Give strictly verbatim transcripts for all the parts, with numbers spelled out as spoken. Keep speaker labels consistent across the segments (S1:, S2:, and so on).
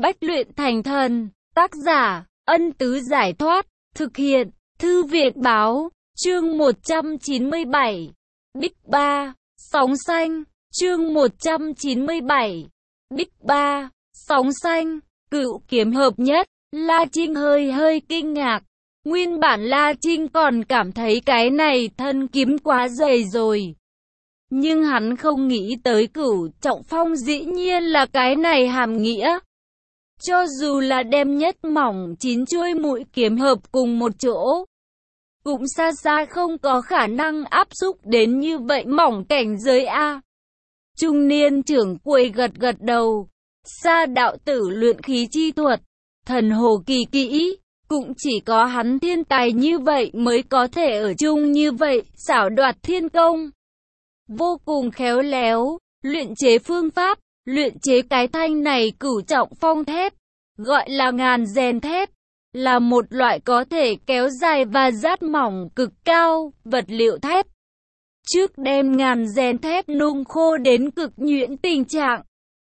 S1: Bách luyện thành thần. Tác giả, Ân Tứ Giải Thoát. Thực hiện, Thư Việt Báo. Chương một trăm chín mươi bảy. Bích Ba, Sóng Xanh. Chương một trăm chín mươi bảy. Bích Ba, Sóng Xanh. Cựu kiếm hợp nhất. La Trinh hơi hơi kinh ngạc. Nguyên bản La Trinh còn cảm thấy cái này thân kiếm quá dày rồi. Nhưng hắn không nghĩ tới Cửu Trọng Phong dĩ nhiên là cái này hàm nghĩa. Cho dù là đem nhất mỏng chín chuôi mũi kiếm hợp cùng một chỗ, cũng xa xa không có khả năng áp xúc đến như vậy mỏng cảnh giới A. Trung niên trưởng quầy gật gật đầu. Sa đạo tử luyện khí chi thuật, thần hồ kỳ kỹ, cũng chỉ có hắn thiên tài như vậy mới có thể ở chung như vậy, xảo đoạt thiên công. Vô cùng khéo léo, luyện chế phương pháp, luyện chế cái thanh này Cửu Trọng Phong thép, gọi là ngàn rèn thép, là một loại có thể kéo dài và rát mỏng cực cao, vật liệu thép. Trước đem ngàn rèn thép nung khô đến cực nhuyễn tình trạng.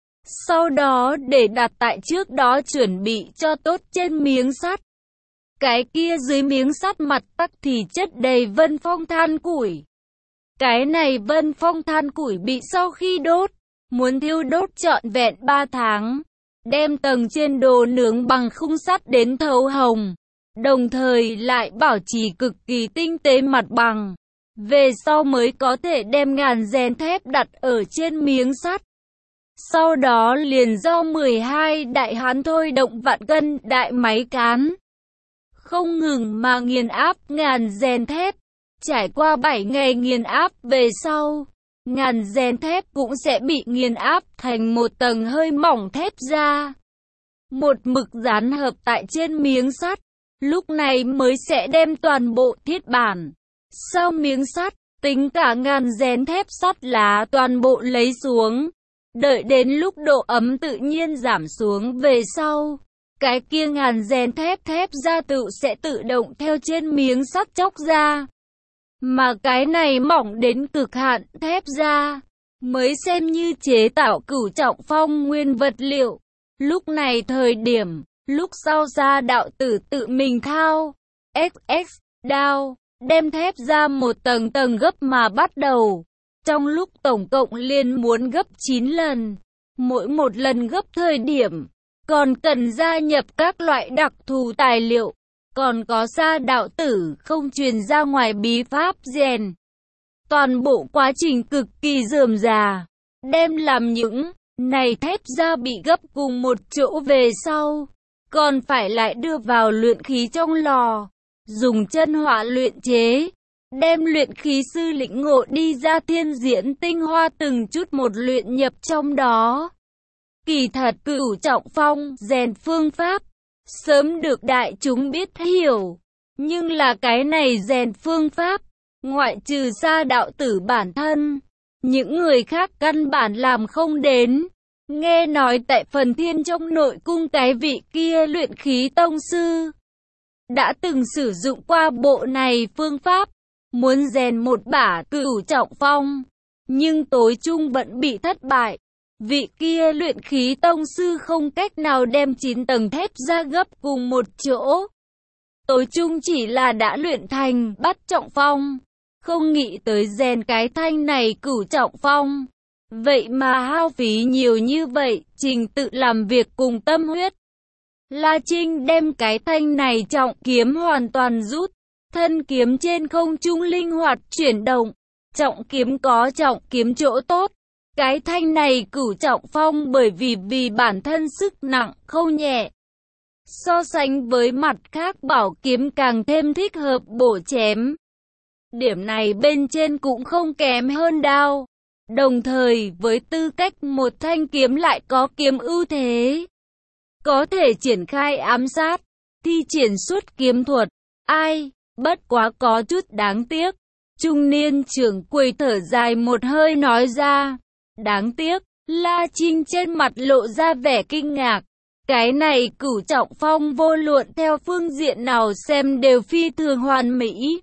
S1: Sau đó để đặt tại trước đó chuẩn bị cho tốt trên miếng sắt. Cái kia dưới miếng sắt mặt tắc thì chất đầy vân phong than củi. Cái này vân phong than củi bị sau khi đốt, muốn thiêu đốt trọn vẹn ba tháng. Đem tầng trên đồ nướng bằng khung sắt đến thấu hồng, đồng thời lại bảo trì cực kỳ tinh tế mặt bằng. Về sau mới có thể đem ngàn rèn thép đặt ở trên miếng sắt. Sau đó liền do mười hai đại hán thôi động vạn cân đại máy cán, không ngừng mà nghiền áp ngàn rèn thép. Trải qua bảy ngày nghiền áp về sau, ngàn rèn thép cũng sẽ bị nghiền áp thành một tầng hơi mỏng thép ra. Một mực dán hợp tại trên miếng sắt, lúc này mới sẽ đem toàn bộ thiết bản sau miếng sắt, tính cả ngàn rèn thép sắt lá toàn bộ lấy xuống. Đợi đến lúc độ ấm tự nhiên giảm xuống về sau, cái kia ngàn rèn thép thép ra tự sẽ tự động theo trên miếng sắt chóc ra. Mà cái này mỏng đến cực hạn thép ra, mới xem như chế tạo Cửu Trọng Phong nguyên vật liệu. Lúc này thời điểm, lúc sau Sa đạo tử tự mình thao ét ét đao, đem thép ra một tầng tầng gấp mà bắt đầu. Trong lúc tổng cộng liền muốn gấp chín lần, mỗi một lần gấp thời điểm, còn cần gia nhập các loại đặc thù tài liệu. Còn có Sa đạo tử không truyền ra ngoài bí pháp rèn. Toàn bộ quá trình cực kỳ rườm rà, đem làm những này thép ra bị gấp cùng một chỗ về sau, còn phải lại đưa vào luyện khí trong lò, dùng chân hỏa luyện chế, đem luyện khí sư lĩnh ngộ đi ra thiên diễn tinh hoa từng chút một luyện nhập trong đó. Kỳ thật Cửu Trọng Phong rèn phương pháp sớm được đại chúng biết hiểu, nhưng là cái này rèn phương pháp, ngoại trừ Sa đạo tử bản thân, những người khác căn bản làm không đến. Nghe nói tại Phần Thiên trong nội cung cái vị kia luyện khí tông sư đã từng sử dụng qua bộ này phương pháp, muốn rèn một bả Cửu Trọng Phong, nhưng tối chung vẫn bị thất bại. Vị kia luyện khí tông sư không cách nào đem chín tầng thép ra gấp cùng một chỗ. Tối chung chỉ là đã luyện thành Bát Trọng Phong, không nghĩ tới rèn cái thanh này Cửu Trọng Phong. Vậy mà hao phí nhiều như vậy, trình tự làm việc cùng tâm huyết. La Trinh đem cái thanh này trọng kiếm hoàn toàn rút, thân kiếm trên không trung linh hoạt chuyển động. Trọng kiếm có trọng kiếm chỗ tốt. Cái thanh này Cửu Trọng Phong bởi vì vì bản thân sức nặng không nhẹ, so sánh với mặt khác bảo kiếm càng thêm thích hợp bổ chém. Điểm này bên trên cũng không kém hơn đao. Đồng thời với tư cách một thanh kiếm lại có kiếm ưu thế, có thể triển khai ám sát, thi triển xuất kiếm thuật. Ai, bất quá có chút đáng tiếc. Trung niên trưởng quầy thở dài một hơi nói ra. Đáng tiếc. La Trinh trên mặt lộ ra vẻ kinh ngạc. Cái này Cửu Trọng Phong vô luận theo phương diện nào xem đều phi thường hoàn mỹ.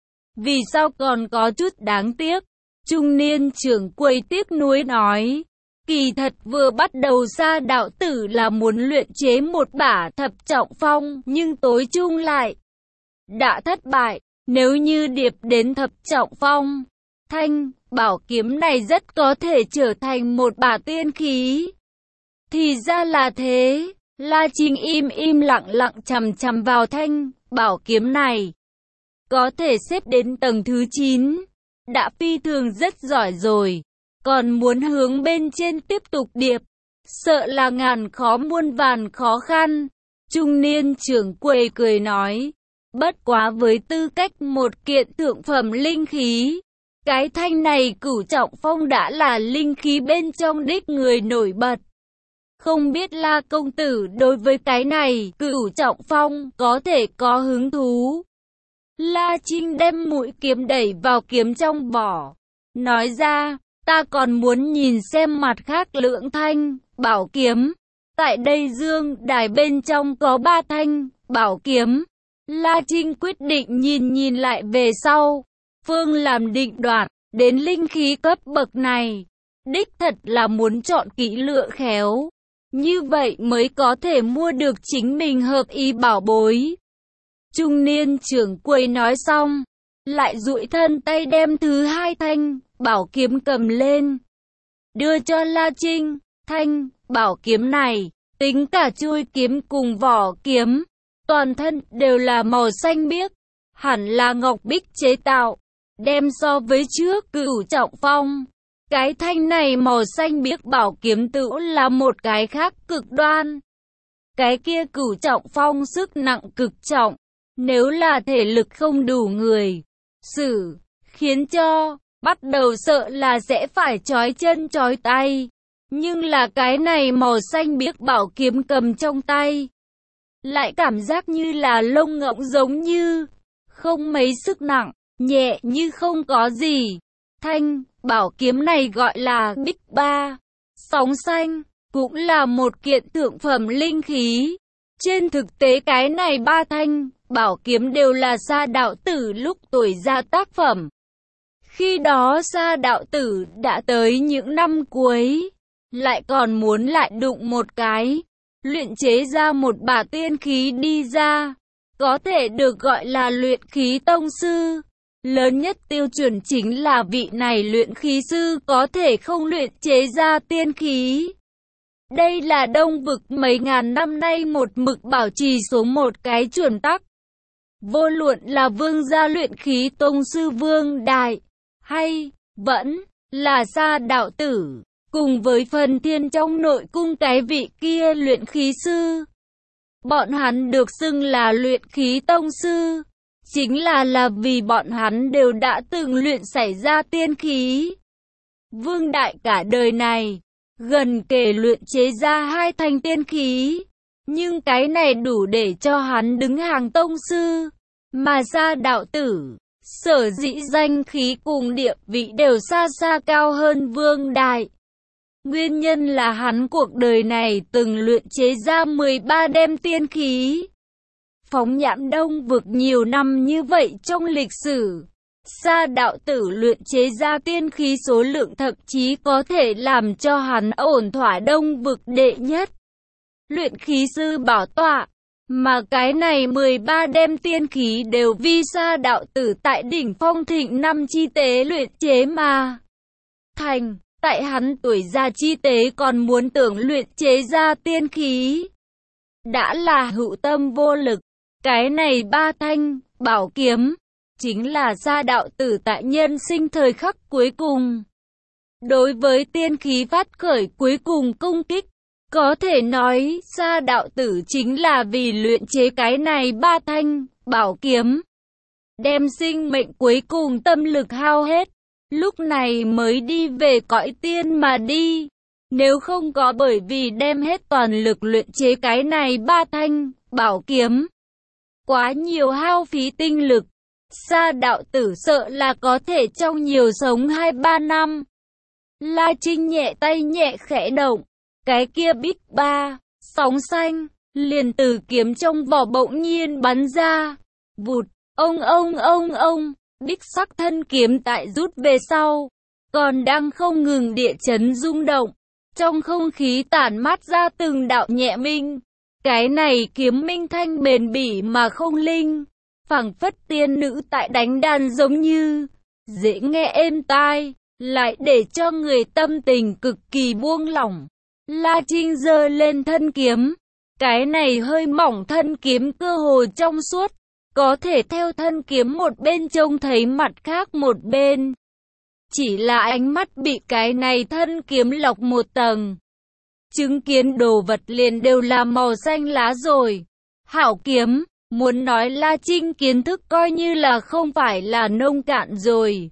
S1: Vì sao còn có chút đáng tiếc? Trung niên trưởng quầy tiếc nuối nói. Kỳ thật vừa bắt đầu Sa đạo tử là muốn luyện chế một bả thập trọng phong, nhưng tối chung lại đã thất bại. Nếu như điệp đến thập trọng phong, thanh bảo kiếm này rất có thể trở thành một bả tiên khí. Thì ra là thế. La Trinh im im lặng lặng chằm chằm vào thanh bảo kiếm này. Có thể xếp đến tầng thứ chín, đã phi thường rất giỏi rồi. Còn muốn hướng bên trên tiếp tục điệp, sợ là ngàn khó muôn vàn khó khăn. Trung niên trưởng quầy cười nói, bất quá với tư cách một kiện thượng phẩm linh khí, cái thanh này cửu trọng phong đã là linh khí bên trong đích người nổi bật. Không biết La công tử đối với cái này cửu trọng phong có thể có hứng thú. La Trinh đem mũi kiếm đẩy vào kiếm trong vỏ, nói ra, ta còn muốn nhìn xem mặt khác lưỡng thanh bảo kiếm. Tại đây dương đài bên trong có ba thanh bảo kiếm. La Trinh quyết định nhìn nhìn lại về sau. Phương làm định đoạt, đến linh khí cấp bậc này, đích thật là muốn chọn kỹ lựa khéo. Như vậy mới có thể mua được chính mình hợp ý bảo bối. Trung niên trưởng quầy nói xong, lại duỗi thân tay đem thứ hai thanh bảo kiếm cầm lên, đưa cho La Trinh. Thanh bảo kiếm này, tính cả chuôi kiếm cùng vỏ kiếm, toàn thân đều là màu xanh biếc, hẳn là ngọc bích chế tạo. Đem so với trước cửu trọng phong, cái thanh này màu xanh biếc bảo kiếm tự là một cái khác cực đoan. Cái kia cửu trọng phong sức nặng cực trọng, nếu là thể lực không đủ người sử, khiến cho bắt đầu sợ là sẽ phải trói chân trói tay. Nhưng là cái này màu xanh biếc bảo kiếm cầm trong tay, lại cảm giác như là lông ngỗng, giống như không mấy sức nặng, nhẹ như không có gì. Thanh bảo kiếm này gọi là Bích Ba Sóng Xanh, cũng là một kiện thượng phẩm linh khí. Trên thực tế cái này ba thanh bảo kiếm đều là Sa đạo tử lúc tuổi ra tác phẩm. Khi đó Sa đạo tử đã tới những năm cuối, lại còn muốn lại đụng một cái, luyện chế ra một bả tiên khí đi ra, có thể được gọi là luyện khí tông sư. Lớn nhất tiêu chuẩn chính là vị này luyện khí sư có thể không luyện chế ra tiên khí. Đây là Đông vực mấy ngàn năm nay một mực bảo trì số một cái chuẩn tắc. Vô luận là vương gia luyện khí tông sư Vương Đại, hay vẫn là Sa đạo tử, cùng với phần thiên trong nội cung cái vị kia luyện khí sư, bọn hắn được xưng là luyện khí tông sư, chính là là vì bọn hắn đều đã từng luyện xảy ra tiên khí. Vương Đại cả đời này, gần kề luyện chế ra hai thanh tiên khí, nhưng cái này đủ để cho hắn đứng hàng tông sư. Mà Sa đạo tử, sở dĩ danh khí cùng địa vị đều xa xa cao hơn Vương Đại. Nguyên nhân là hắn cuộc đời này từng luyện chế ra mười ba đêm tiên khí. Phóng nhãn Đông vực nhiều năm như vậy trong lịch sử, Sa đạo tử luyện chế ra tiên khí số lượng thậm chí có thể làm cho hắn ổn thỏa Đông vực đệ nhất luyện khí sư bảo tọa. Mà cái này mười ba đêm tiên khí đều vi Sa đạo tử tại đỉnh phong thịnh năm chi tế luyện chế mà thành. Tại hắn tuổi già chi tế còn muốn tưởng luyện chế ra tiên khí, đã là hữu tâm vô lực. Cái này ba thanh bảo kiếm chính là Sa đạo tử tại nhân sinh thời khắc cuối cùng, đối với tiên khí phát khởi cuối cùng công kích. Có thể nói Sa đạo tử chính là vì luyện chế cái này ba thanh bảo kiếm, đem sinh mệnh cuối cùng tâm lực hao hết, lúc này mới đi về cõi tiên mà đi. Nếu không có bởi vì đem hết toàn lực luyện chế cái này ba thanh bảo kiếm, quá nhiều hao phí tinh lực, Sa đạo tử sợ là có thể trong nhiều sống hai ba năm. La Trinh nhẹ tay nhẹ khẽ động, cái kia Bích Ba Sóng Xanh liền từ kiếm trong vỏ bỗng nhiên bắn ra, vụt, ông ông ông ông. Bích sắc thân kiếm tại rút về sau, còn đang không ngừng địa chấn rung động. Trong không khí tản mát ra từng đạo nhẹ minh. Cái này kiếm minh thanh bền bỉ mà không linh, phảng phất tiên nữ tại đánh đàn giống như, dễ nghe êm tai, lại để cho người tâm tình cực kỳ buông lỏng. La Trinh giơ lên thân kiếm, cái này hơi mỏng thân kiếm cơ hồ trong suốt, có thể theo thân kiếm một bên trông thấy mặt khác một bên. Chỉ là ánh mắt bị cái này thân kiếm lọc một tầng. Chứng kiến đồ vật liền đều là màu xanh lá rồi. Hảo kiếm, muốn nói La Trinh kiến thức coi như là không phải là nông cạn rồi.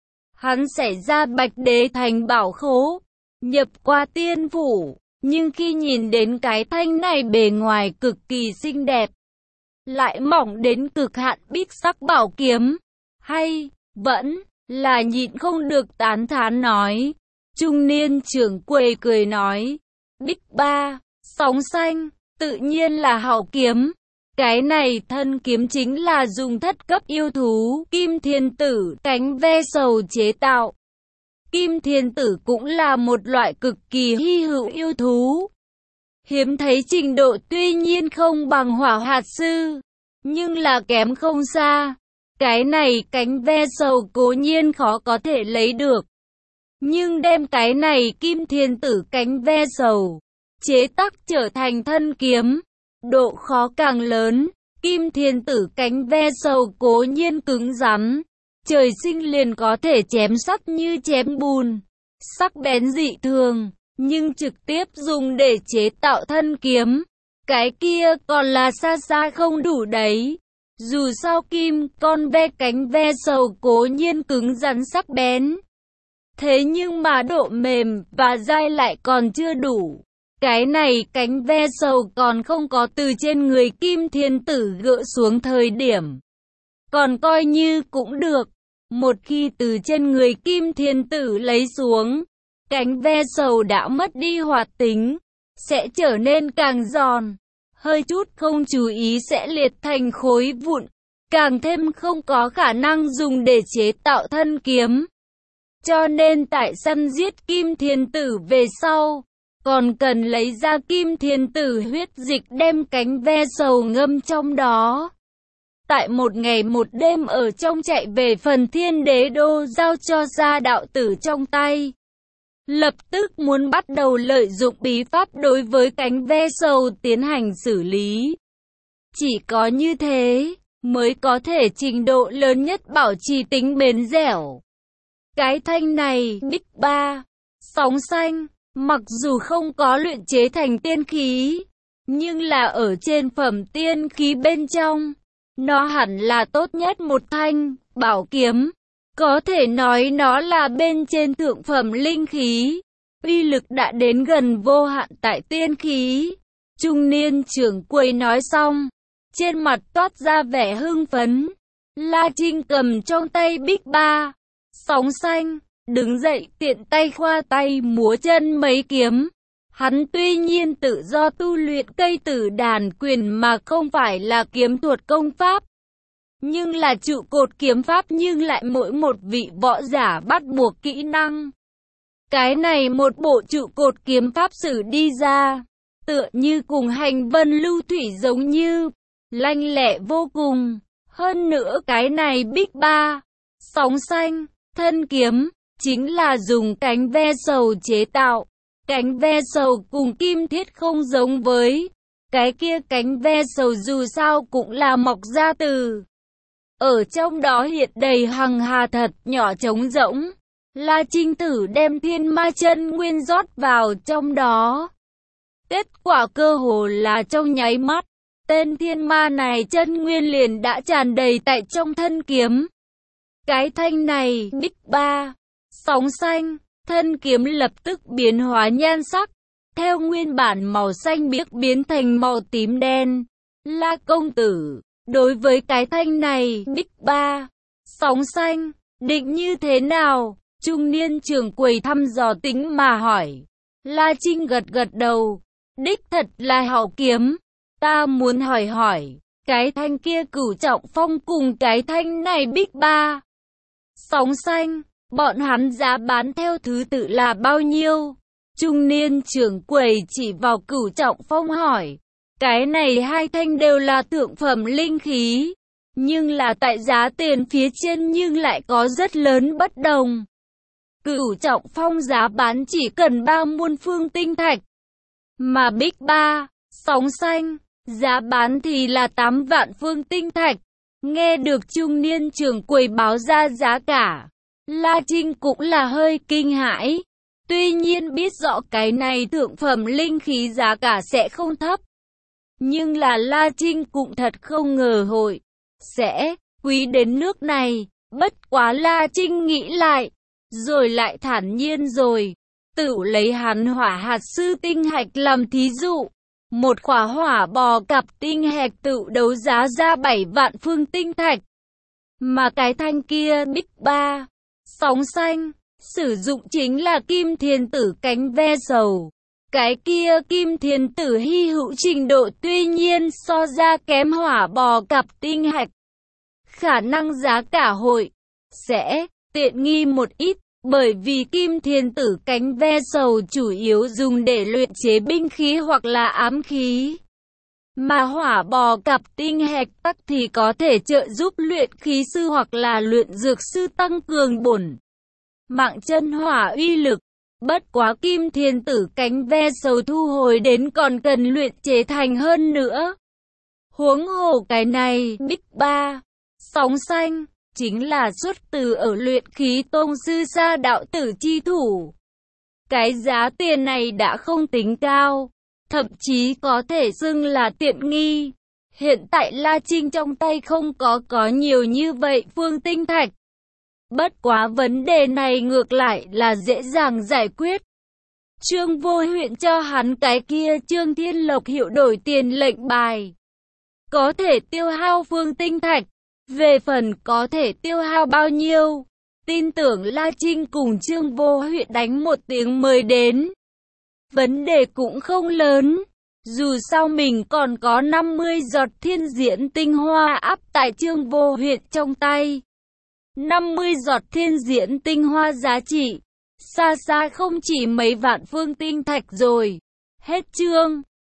S1: Hắn xảy ra Bạch Đế Thành bảo khố, nhập qua tiên phủ, nhưng khi nhìn đến cái thanh này bề ngoài cực kỳ xinh đẹp, lại mỏng đến cực hạn bích sắc bảo kiếm, hay, vẫn, là nhịn không được tán thán nói. Trung niên trưởng quầy cười nói, Bích Ba, sóng xanh, tự nhiên là hảo kiếm. Cái này thân kiếm chính là dùng thất cấp yêu thú, Kim Thiên Tử, cánh ve sầu chế tạo. Kim Thiên Tử cũng là một loại cực kỳ hy hữu yêu thú. Hiếm thấy trình độ tuy nhiên không bằng Hỏa Hạt Sư, nhưng là kém không xa. Cái này cánh ve sầu cố nhiên khó có thể lấy được. Nhưng đem cái này Kim Thiên Tử cánh ve sầu, chế tác trở thành thân kiếm, độ khó càng lớn. Kim Thiên Tử cánh ve sầu cố nhiên cứng rắn, trời sinh liền có thể chém sắt như chém bùn, sắc bén dị thường, nhưng trực tiếp dùng để chế tạo thân kiếm, cái kia còn là xa xa không đủ đấy. Dù sao kim con ve cánh ve sầu cố nhiên cứng rắn sắc bén, thế nhưng mà độ mềm và dai lại còn chưa đủ. Cái này cánh ve sầu còn không có từ trên người Kim Thiên Tử gỡ xuống thời điểm, còn coi như cũng được. Một khi từ trên người Kim Thiên Tử lấy xuống, cánh ve sầu đã mất đi hoạt tính, sẽ trở nên càng giòn, hơi chút không chú ý sẽ liệt thành khối vụn, càng thêm không có khả năng dùng để chế tạo thân kiếm. Cho nên tại săn giết Kim Thiên Tử về sau, còn cần lấy ra Kim Thiên Tử huyết dịch đem cánh ve sầu ngâm trong đó. Tại một ngày một đêm ở trong chạy về phần Thiên Đế Đô giao cho gia đạo tử trong tay. Lập tức muốn bắt đầu lợi dụng bí pháp đối với cánh ve sầu tiến hành xử lý. Chỉ có như thế, mới có thể trình độ lớn nhất bảo trì tính bền dẻo. Cái thanh này, Bích Ba, sóng xanh, mặc dù không có luyện chế thành tiên khí, nhưng là ở trên phẩm tiên khí bên trong, nó hẳn là tốt nhất một thanh, bảo kiếm. Có thể nói nó là bên trên thượng phẩm linh khí, uy lực đã đến gần vô hạn tại tiên khí. Trung niên trưởng quầy nói xong, trên mặt toát ra vẻ hưng phấn. La Trinh cầm trong tay Bích Ba, sóng xanh, đứng dậy tiện tay khoa tay múa chân mấy kiếm. Hắn tuy nhiên tự do tu luyện cây tử đàn quyền mà không phải là kiếm thuật công pháp, nhưng là trụ cột kiếm pháp nhưng lại mỗi một vị võ giả bắt buộc kỹ năng. Cái này một bộ trụ cột kiếm pháp sử đi ra, tựa như cùng hành vân lưu thủy giống như, lanh lẹ vô cùng. Hơn nữa cái này Bích Ba, sóng xanh, thân kiếm, chính là dùng cánh ve sầu chế tạo. Cánh ve sầu cùng kim thiết không giống với cái kia cánh ve sầu dù sao cũng là mọc ra từ. Ở trong đó hiện đầy hằng hà thật nhỏ trống rỗng. La Trinh thử đem thiên ma chân nguyên rót vào trong đó. Kết quả cơ hồ là trong nháy mắt, tên thiên ma này chân nguyên liền đã tràn đầy tại trong thân kiếm. Cái thanh này, Bích Ba, sóng xanh, thân kiếm lập tức biến hóa nhan sắc, theo nguyên bản màu xanh biếc biến thành màu tím đen. La công tử, đối với cái thanh này, Bích Ba, sóng xanh, định như thế nào? Trung niên trưởng quầy thăm dò tính mà hỏi. La Trinh gật gật đầu, đích thật là hảo kiếm. Ta muốn hỏi hỏi, cái thanh kia cửu trọng phong cùng cái thanh này Bích Ba, sóng xanh, bọn hắn giá bán theo thứ tự là bao nhiêu? Trung niên trưởng quầy chỉ vào Cửu Trọng Phong hỏi, cái này hai thanh đều là thượng phẩm linh khí, nhưng là tại giá tiền phía trên nhưng lại có rất lớn bất đồng. Cửu Trọng Phong giá bán chỉ cần ba muôn phương tinh thạch, mà Bích Ba, Sóng Xanh, giá bán thì là tám vạn phương tinh thạch. Nghe được trung niên trưởng quầy báo ra giá cả, La Trinh cũng là hơi kinh hãi. Tuy nhiên biết rõ cái này thượng phẩm linh khí giá cả sẽ không thấp, nhưng là La Trinh cũng thật không ngờ hội sẽ quý đến nước này. Bất quá La Trinh nghĩ lại, rồi lại thản nhiên rồi, tự lấy hắn hỏa hạt sư tinh hạch làm thí dụ. Một khỏa hỏa bò cặp tinh hạch tự đấu giá ra bảy vạn phương tinh thạch. Mà cái thanh kia Bích Ba, Sóng Xanh, sử dụng chính là kim thiên tử cánh ve sầu. Cái kia kim thiên tử hy hữu trình độ tuy nhiên so ra kém hỏa bò cặp tinh hạch. Khả năng giá cả hội sẽ tiện nghi một ít, bởi vì kim thiên tử cánh ve sầu chủ yếu dùng để luyện chế binh khí hoặc là ám khí. Mà hỏa bò cặp tinh hạch tắc thì có thể trợ giúp luyện khí sư hoặc là luyện dược sư tăng cường bổn mạng chân hỏa uy lực. Bất quá kim thiên tử cánh ve sầu thu hồi đến còn cần luyện chế thành hơn nữa. Huống hồ cái này Bích Ba, Sóng Xanh chính là xuất từ ở luyện khí tôn sư Sa đạo tử chi thủ. Cái giá tiền này đã không tính cao, thậm chí có thể xưng là tiện nghi. Hiện tại La Trinh trong tay không có có nhiều như vậy phương tinh thạch. Bất quá vấn đề này ngược lại là dễ dàng giải quyết. Trương Vô Huyện cho hắn cái kia Trương Thiên Lộc hiệu đổi tiền lệnh bài, có thể tiêu hao phương tinh thạch. Về phần có thể tiêu hao bao nhiêu, tin tưởng La Trinh cùng Trương Vô Huyện đánh một tiếng mời đến. Vấn đề cũng không lớn, dù sao mình còn có năm mươi giọt thiên diễn tinh hoa áp tại Trương Vô Huyện trong tay. năm mươi giọt thiên diễn tinh hoa giá trị, xa xa không chỉ mấy vạn phương tinh thạch rồi. Hết chương.